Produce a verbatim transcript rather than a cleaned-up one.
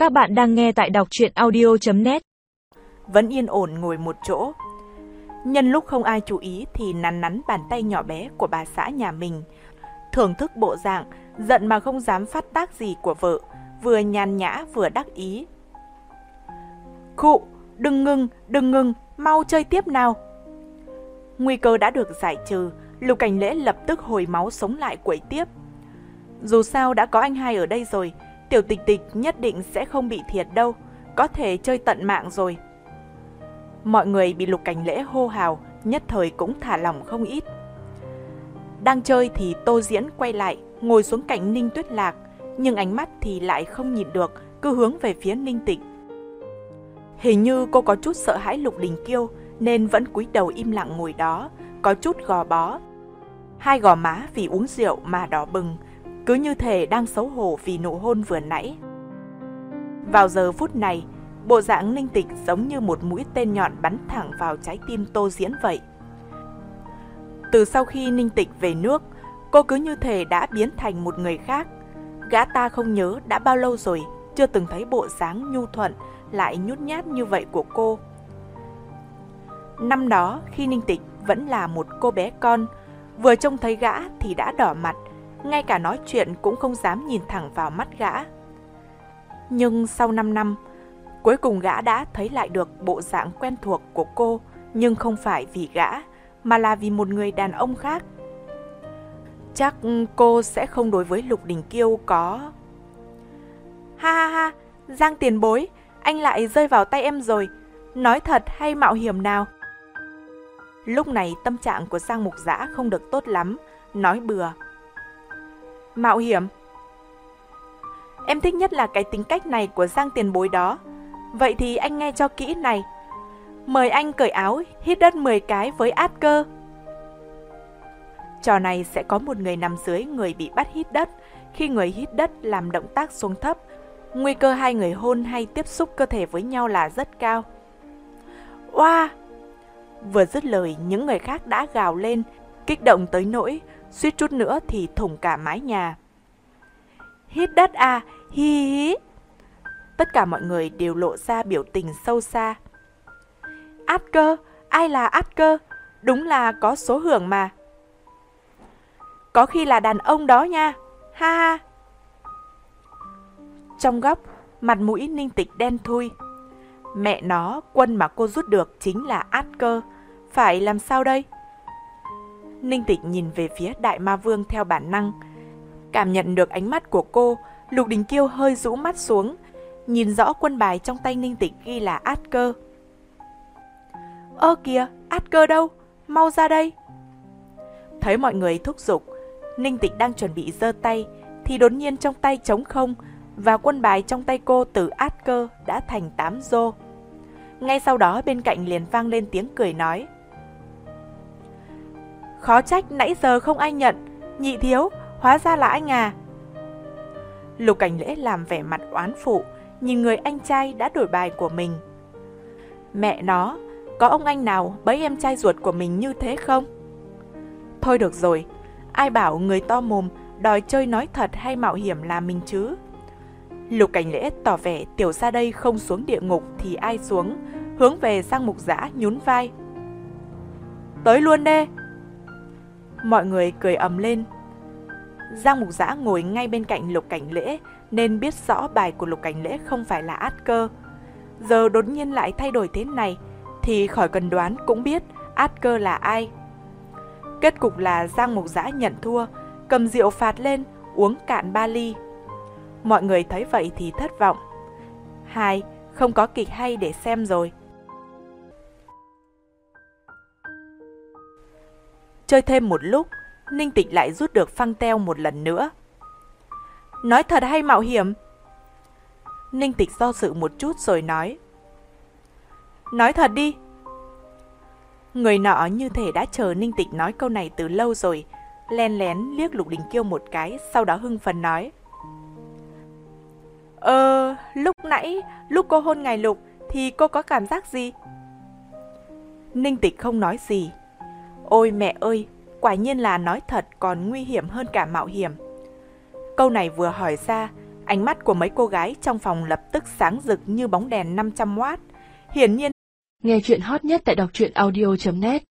Các bạn đang nghe tại đọc truyện audio chấm net. Vẫn yên ổn ngồi một chỗ. Nhân lúc không ai chú ý thì nắn nắn bàn tay nhỏ bé của bà xã nhà mình, thưởng thức bộ dạng giận mà không dám phát tác gì của vợ, vừa nhàn nhã vừa đắc ý. Khụ, đừng ngừng, đừng ngừng, mau chơi tiếp nào. Nguy cơ đã được giải trừ, Lục Cảnh Lễ lập tức hồi máu sống lại quẩy tiếp. Dù sao đã có anh hai ở đây rồi, Tiểu Tịch Tịch nhất định sẽ không bị thiệt đâu, có thể chơi tận mạng rồi. Mọi người bị Lục Cảnh Lễ hô hào, nhất thời cũng thả lỏng không ít. Đang chơi thì Tô Diễn quay lại, ngồi xuống cạnh Ninh Tuyết Lạc, nhưng ánh mắt thì lại không nhìn được, cứ hướng về phía Ninh Tịch. Hình như cô có chút sợ hãi Lục Đình Kiêu, nên vẫn cúi đầu im lặng ngồi đó, có chút gò bó. Hai gò má vì uống rượu mà đỏ bừng, cứ như thể đang xấu hổ vì nụ hôn vừa nãy. Vào giờ phút này, bộ dạng Ninh Tịch giống như một mũi tên nhọn bắn thẳng vào trái tim Tô Diễn vậy. Từ sau khi Ninh Tịch về nước, cô cứ như thể đã biến thành một người khác. Gã ta không nhớ đã bao lâu rồi chưa từng thấy bộ dáng nhu thuận lại nhút nhát như vậy của cô. Năm đó khi Ninh Tịch vẫn là một cô bé con, vừa trông thấy gã thì đã đỏ mặt, ngay cả nói chuyện cũng không dám nhìn thẳng vào mắt gã. Nhưng sau năm năm, cuối cùng gã đã thấy lại được bộ dạng quen thuộc của cô, nhưng không phải vì gã, mà là vì một người đàn ông khác. Chắc cô sẽ không đối với Lục Đình Kiêu có... Ha ha ha, Giang tiền bối, anh lại rơi vào tay em rồi, nói thật hay mạo hiểm nào? Lúc này tâm trạng của Giang Mục Dã không được tốt lắm, nói bừa. Mạo hiểm? Em thích nhất là cái tính cách này của Giang tiền bối đó. Vậy thì anh nghe cho kỹ này. Mời anh cởi áo, hít đất mười cái với át cơ. Trò này sẽ có một người nằm dưới người bị bắt hít đất. Khi người hít đất làm động tác xuống thấp, nguy cơ hai người hôn hay tiếp xúc cơ thể với nhau là rất cao. Oa! Vừa dứt lời, những người khác đã gào lên, kích động tới nỗi suýt chút nữa thì thủng cả mái nhà. Hít đất à, hi hi hi. Tất cả mọi người đều lộ ra biểu tình sâu xa. Át cơ, ai là át cơ? Đúng là có số hưởng mà. Có khi là đàn ông đó nha, ha ha. Trong góc, mặt mũi Ninh Tịch đen thui. Mẹ nó, quân mà cô rút được chính là át cơ. Phải làm sao đây? Ninh Tịch nhìn về phía Đại Ma Vương theo bản năng. Cảm nhận được ánh mắt của cô, Lục Đình Kiêu hơi rũ mắt xuống, nhìn rõ quân bài trong tay Ninh Tịch ghi là át cơ. Ơ kìa, át cơ đâu? Mau ra đây. Thấy mọi người thúc giục, Ninh Tịch đang chuẩn bị giơ tay, thì đột nhiên trong tay trống không, và quân bài trong tay cô từ át cơ đã thành tám rô. Ngay sau đó bên cạnh liền vang lên tiếng cười nói. Khó trách nãy giờ không ai nhận, nhị thiếu, hóa ra là anh à. Lục Cảnh Lễ làm vẻ mặt oán phụ, nhìn người anh trai đã đổi bài của mình. Mẹ nó, có ông anh nào bẫy em trai ruột của mình như thế không? Thôi được rồi, ai bảo người to mồm đòi chơi nói thật hay mạo hiểm là mình chứ? Lục Cảnh Lễ tỏ vẻ tiểu ra đây không xuống địa ngục thì ai xuống, hướng về Giang Mục Dã nhún vai. Tới luôn đê. Mọi người cười ầm lên. Giang Mục Dã ngồi ngay bên cạnh Lục Cảnh Lễ nên biết rõ bài của Lục Cảnh Lễ không phải là át cơ. Giờ đột nhiên lại thay đổi thế này thì khỏi cần đoán cũng biết át cơ là ai. Kết cục là Giang Mục Dã nhận thua, cầm rượu phạt lên, uống cạn ba ly. Mọi người thấy vậy thì thất vọng. Hai, không có kịch hay để xem rồi. Chơi thêm một lúc, Ninh Tịch lại rút được phăng teo một lần nữa. Nói thật hay mạo hiểm? Ninh Tịch do dự một chút rồi nói. Nói thật đi. Người nọ như thể đã chờ Ninh Tịch nói câu này từ lâu rồi, len lén liếc Lục Đình Kiêu một cái, sau đó hưng phấn nói. Ờ, lúc nãy, lúc cô hôn ngài Lục thì cô có cảm giác gì? Ninh Tịch không nói gì. Ôi mẹ ơi, quả nhiên là nói thật còn nguy hiểm hơn cả mạo hiểm. Câu này vừa hỏi ra, Ánh mắt của mấy cô gái trong phòng lập tức sáng rực như bóng đèn năm trăm oát. Hiển nhiên, nghe chuyện hot nhất tại đọc truyện audio chấm net